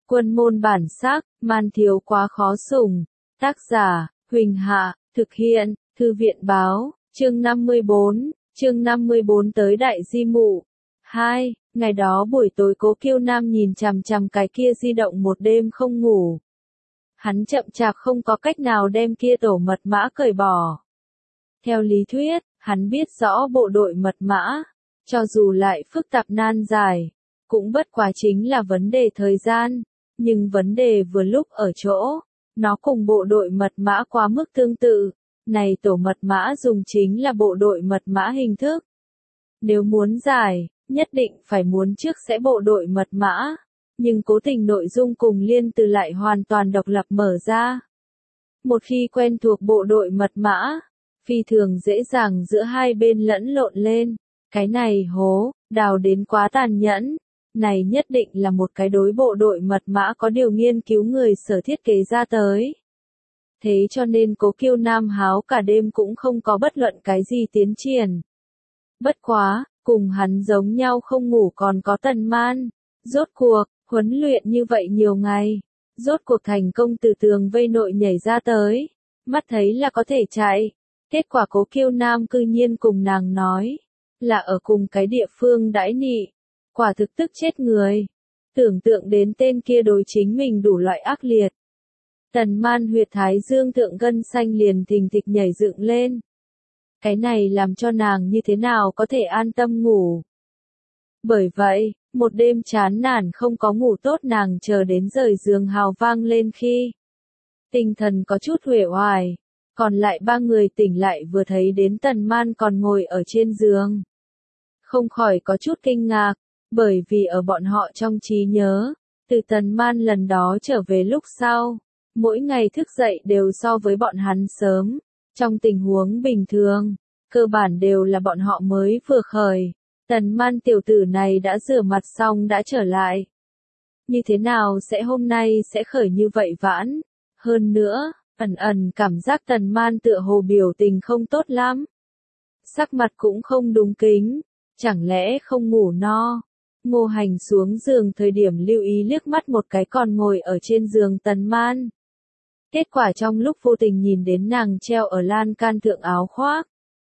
Quân môn bản sắc, man thiếu quá khó sủng. Tác giả, Huỳnh Hạ, thực hiện, Thư viện báo, chương 54 tới Đại Di Mụ. 2. Ngày đó buổi tối Cố Kiêu Nam nhìn chằm chằm cái kia di động một đêm không ngủ. Hắn chậm chạp không có cách nào đem kia tổ mật mã cởi bỏ. Theo lý thuyết, hắn biết rõ bộ đội mật mã, cho dù lại phức tạp nan giải, cũng bất quá chính là vấn đề thời gian, nhưng vấn đề vừa lúc ở chỗ, nó cùng bộ đội mật mã quá mức tương tự, này tổ mật mã dùng chính là bộ đội mật mã hình thức. Nếu muốn giải, nhất định phải muốn trước sẽ bộ đội mật mã, nhưng cố tình nội dung cùng liên từ lại hoàn toàn độc lập mở ra. Một khi quen thuộc bộ đội mật mã, phi thường dễ dàng giữa hai bên lẫn lộn lên, cái này hố, đào đến quá tàn nhẫn, này nhất định là một cái đối bộ đội mật mã có điều nghiên cứu người sở thiết kế ra tới. Thế cho nên Cố Kiêu Nam háo cả đêm cũng không có bất luận cái gì tiến triển. Bất quá, cùng hắn giống nhau không ngủ còn có Tần Man. Rốt cuộc, huấn luyện như vậy nhiều ngày, rốt cuộc thành công từ tường vây nội nhảy ra tới, mắt thấy là có thể chạy. Kết quả Cố Kiêu Nam cư nhiên cùng nàng nói, là ở cùng cái địa phương đãi nị, quả thực tức chết người. Tưởng tượng đến tên kia đối chính mình đủ loại ác liệt. Tần Man huyệt thái dương thượng gân xanh liền thình thịch nhảy dựng lên. Cái này làm cho nàng như thế nào có thể an tâm ngủ. Bởi vậy, một đêm chán nản không có ngủ tốt nàng chờ đến rời giường hào vang lên khi tinh thần có chút uể oải, còn lại ba người tỉnh lại vừa thấy đến Tần Man còn ngồi ở trên giường. Không khỏi có chút kinh ngạc, bởi vì ở bọn họ trong trí nhớ, từ Tần Man lần đó trở về lúc sau, mỗi ngày thức dậy đều so với bọn hắn sớm, trong tình huống bình thường, cơ bản đều là bọn họ mới vừa khởi. Tần Man tiểu tử này đã rửa mặt xong đã trở lại. Như thế nào sẽ hôm nay sẽ khởi như vậy vãn? Hơn nữa, ẩn cảm giác Tần Man tựa hồ biểu tình không tốt lắm. Sắc mặt cũng không đúng kính, chẳng lẽ không ngủ no? Ngô Hành xuống giường thời điểm lưu ý liếc mắt một cái còn ngồi ở trên giường Tần Man. Kết quả trong lúc vô tình nhìn đến nàng treo ở lan can thượng áo khoác.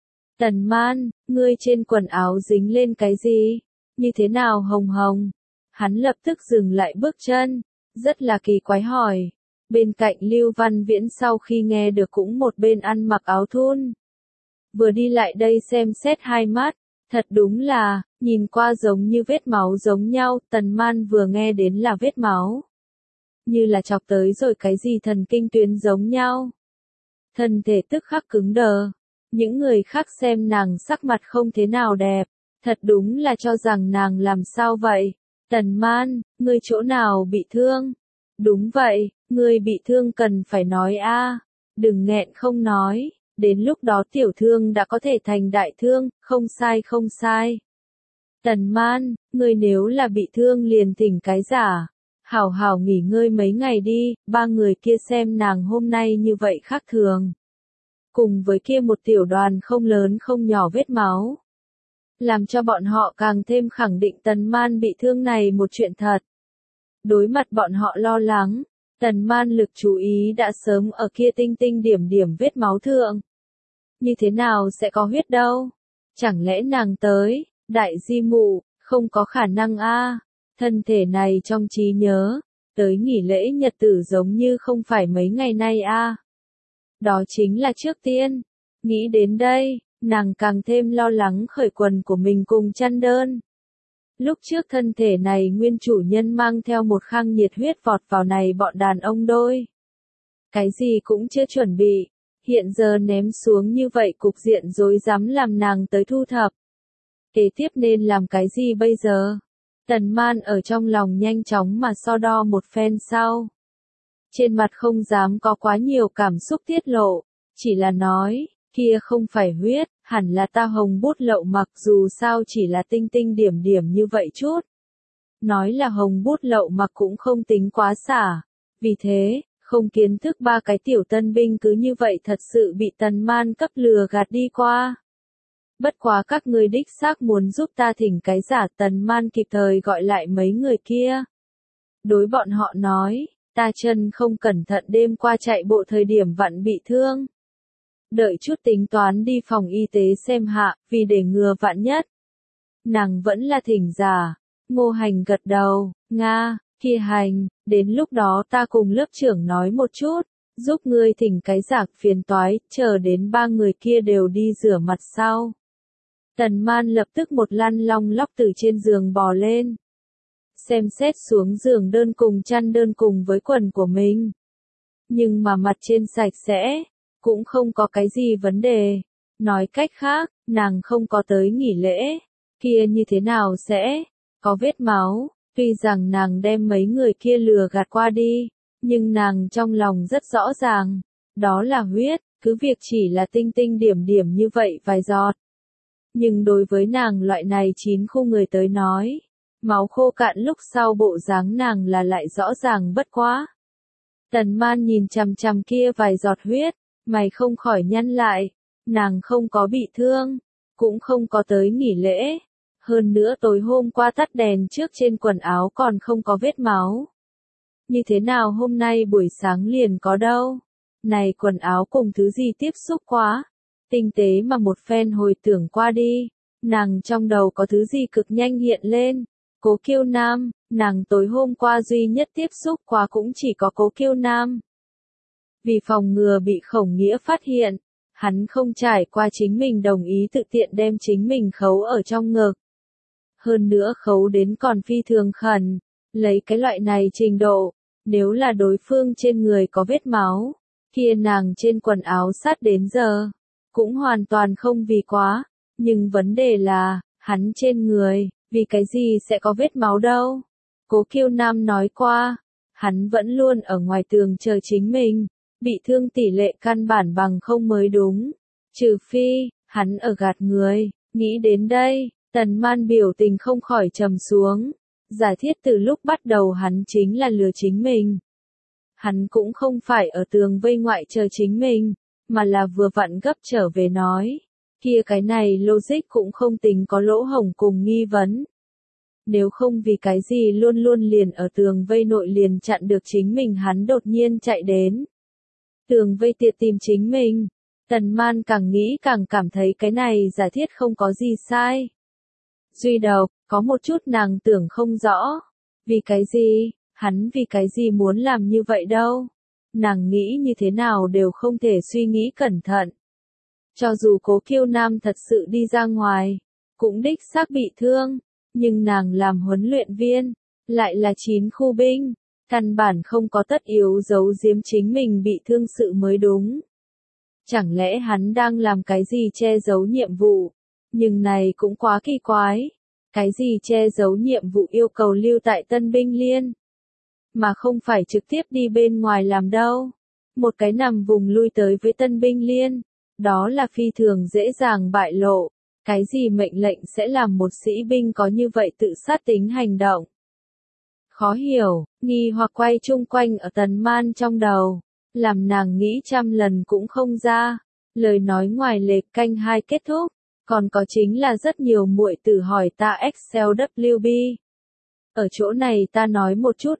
Tần Man, ngươi trên quần áo dính lên cái gì? Như thế nào hồng hồng? Hắn lập tức dừng lại bước chân, rất là kỳ quái hỏi. Bên cạnh Lưu Văn Viễn sau khi nghe được cũng một bên ăn mặc áo thun. Vừa đi lại đây xem xét hai mắt, thật đúng là, nhìn qua giống như vết máu giống nhau, Tần Man vừa nghe đến là vết máu. Như là chọc tới rồi cái gì thần kinh tuyến giống nhau. Thân thể tức khắc cứng đờ. Những người khác xem nàng sắc mặt không thế nào đẹp, thật đúng là cho rằng nàng làm sao vậy. Tần Man, ngươi chỗ nào bị thương? Đúng vậy, ngươi bị thương cần phải nói a, đừng nghẹn không nói, đến lúc đó tiểu thương đã có thể thành đại thương, không sai không sai. Tần Man, ngươi nếu là bị thương liền thỉnh cái giả, hảo hảo nghỉ ngơi mấy ngày đi. Ba người kia xem nàng hôm nay như vậy khác thường. Cùng với kia một tiểu đoàn không lớn không nhỏ vết máu, làm cho bọn họ càng thêm khẳng định Tần Man bị thương này một chuyện thật. Đối mặt bọn họ lo lắng, Tần Man lực chú ý đã sớm ở kia tinh tinh điểm điểm vết máu thượng. Như thế nào sẽ có huyết đâu? Chẳng lẽ nàng tới, Đại Di Mụ, không có khả năng a. Thân thể này trong trí nhớ, tới nghỉ lễ nhật tử giống như không phải mấy ngày nay a. Đó chính là trước tiên. Nghĩ đến đây, nàng càng thêm lo lắng khởi quần của mình cùng chăn đơn. Lúc trước thân thể này nguyên chủ nhân mang theo một khang nhiệt huyết vọt vào này bọn đàn ông đôi. Cái gì cũng chưa chuẩn bị, hiện giờ ném xuống như vậy cục diện rối rắm làm nàng tới thu thập. Kế tiếp nên làm cái gì bây giờ? Tần Man ở trong lòng nhanh chóng mà so đo một phen sau. Trên mặt không dám có quá nhiều cảm xúc tiết lộ, chỉ là nói, kia không phải huyết, hẳn là ta hồng bút lậu mặc dù sao chỉ là tinh tinh điểm điểm như vậy chút. Nói là hồng bút lậu mặc cũng không tính quá xả, vì thế, không kiến thức ba cái tiểu tân binh cứ như vậy thật sự bị Tần Man cấp lừa gạt đi qua. Bất quá các ngươi đích xác muốn giúp ta thỉnh cái giả. Tần Man kịp thời gọi lại mấy người kia. đối bọn họ nói, ta chân không cẩn thận đêm qua chạy bộ thời điểm vặn bị thương. Đợi chút tính toán đi phòng y tế xem hạ, vì để ngừa vạn nhất. Nàng vẫn là thỉnh giả. Ngô Hành gật đầu, Nga, kia hành, đến lúc đó ta cùng lớp trưởng nói một chút, giúp ngươi thỉnh cái giạc phiền toái, chờ đến 3 người kia đều đi rửa mặt sau. Tần Man lập tức một lăn long lóc từ trên giường bò lên. Xem xét xuống giường đơn cùng chăn đơn cùng với quần của mình. Nhưng mà mặt trên sạch sẽ, cũng không có cái gì vấn đề. Nói cách khác, nàng không có tới nghỉ lễ, kia như thế nào sẽ có vết máu. Tuy rằng nàng đem mấy người kia lừa gạt qua đi, nhưng nàng trong lòng rất rõ ràng, đó là huyết, cứ việc chỉ là tinh tinh điểm điểm như vậy vài giọt. Nhưng đối với nàng loại này 9 khu người tới nói, máu khô cạn lúc sau bộ dáng nàng là lại rõ ràng bất quá. Tần Man nhìn chằm chằm kia vài giọt huyết, mày không khỏi nhăn lại, nàng không có bị thương, cũng không có tới nghỉ lễ. Hơn nữa tối hôm qua tắt đèn trước trên quần áo còn không có vết máu. Như thế nào hôm nay buổi sáng liền có đâu? Này quần áo cùng thứ gì tiếp xúc quá? Tinh tế mà một phen hồi tưởng qua đi, nàng trong đầu có thứ gì cực nhanh hiện lên. Cố Kiêu Nam, nàng tối hôm qua duy nhất tiếp xúc qua cũng chỉ có Cố Kiêu Nam. Vì phòng ngừa bị Khổng Nghĩa phát hiện, hắn không trải qua chính mình đồng ý tự tiện đem chính mình khấu ở trong ngực. Hơn nữa khấu đến còn phi thường khẩn, lấy cái loại này trình độ, nếu là đối phương trên người có vết máu, kia nàng trên quần áo sát đến giờ, cũng hoàn toàn không vì quá, nhưng vấn đề là, hắn trên người, vì cái gì sẽ có vết máu đâu. Cố Kiêu Nam nói qua, hắn vẫn luôn ở ngoài tường chờ chính mình, bị thương tỷ lệ căn bản bằng không mới đúng, trừ phi, hắn ở gạt người, nghĩ đến đây. Tần Man biểu tình không khỏi trầm xuống, giải thiết từ lúc bắt đầu hắn chính là lừa chính mình. Hắn cũng không phải ở tường vây ngoại chờ chính mình, mà là vừa vặn gấp trở về nói, kia cái này logic cũng không tính có lỗ hổng cùng nghi vấn. Nếu không vì cái gì luôn luôn liền ở tường vây nội liền chặn được chính mình hắn đột nhiên chạy đến. Tường vây tiệt tìm chính mình, Tần Man càng nghĩ càng cảm thấy cái này giả thiết không có gì sai. Duy độc, có một chút nàng tưởng không rõ. Vì cái gì, hắn vì cái gì muốn làm như vậy đâu. Nàng nghĩ như thế nào đều không thể suy nghĩ cẩn thận. Cho dù Cố Kiêu Nam thật sự đi ra ngoài, cũng đích xác bị thương, nhưng nàng làm huấn luyện viên, lại là 9 khu binh, căn bản không có tất yếu giấu giếm chính mình bị thương sự mới đúng. Chẳng lẽ hắn đang làm cái gì che giấu nhiệm vụ? Nhưng này cũng quá kỳ quái. Cái gì che giấu nhiệm vụ yêu cầu lưu tại Tân Binh Liên? Mà không phải trực tiếp đi bên ngoài làm đâu. Một cái nằm vùng lui tới với Tân Binh Liên. Đó là phi thường dễ dàng bại lộ. Cái gì mệnh lệnh sẽ làm một sĩ binh có như vậy tự sát tính hành động? Khó hiểu, nghi hoặc quay chung quanh ở Tần Man trong đầu. Làm nàng nghĩ trăm lần cũng không ra. Lời nói ngoài lệch canh 2 kết thúc. Còn có chính là rất nhiều muội tử hỏi ta XLWB. Ở chỗ này ta nói một chút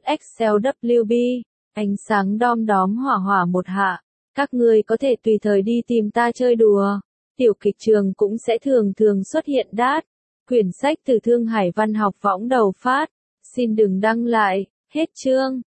XLWB, ánh sáng đom đóm hỏa hỏa một hạ, các ngươi có thể tùy thời đi tìm ta chơi đùa. Tiểu kịch trường cũng sẽ thường thường xuất hiện đát. Quyển sách từ Thương Hải Văn học võng đầu phát, xin đừng đăng lại, hết chương.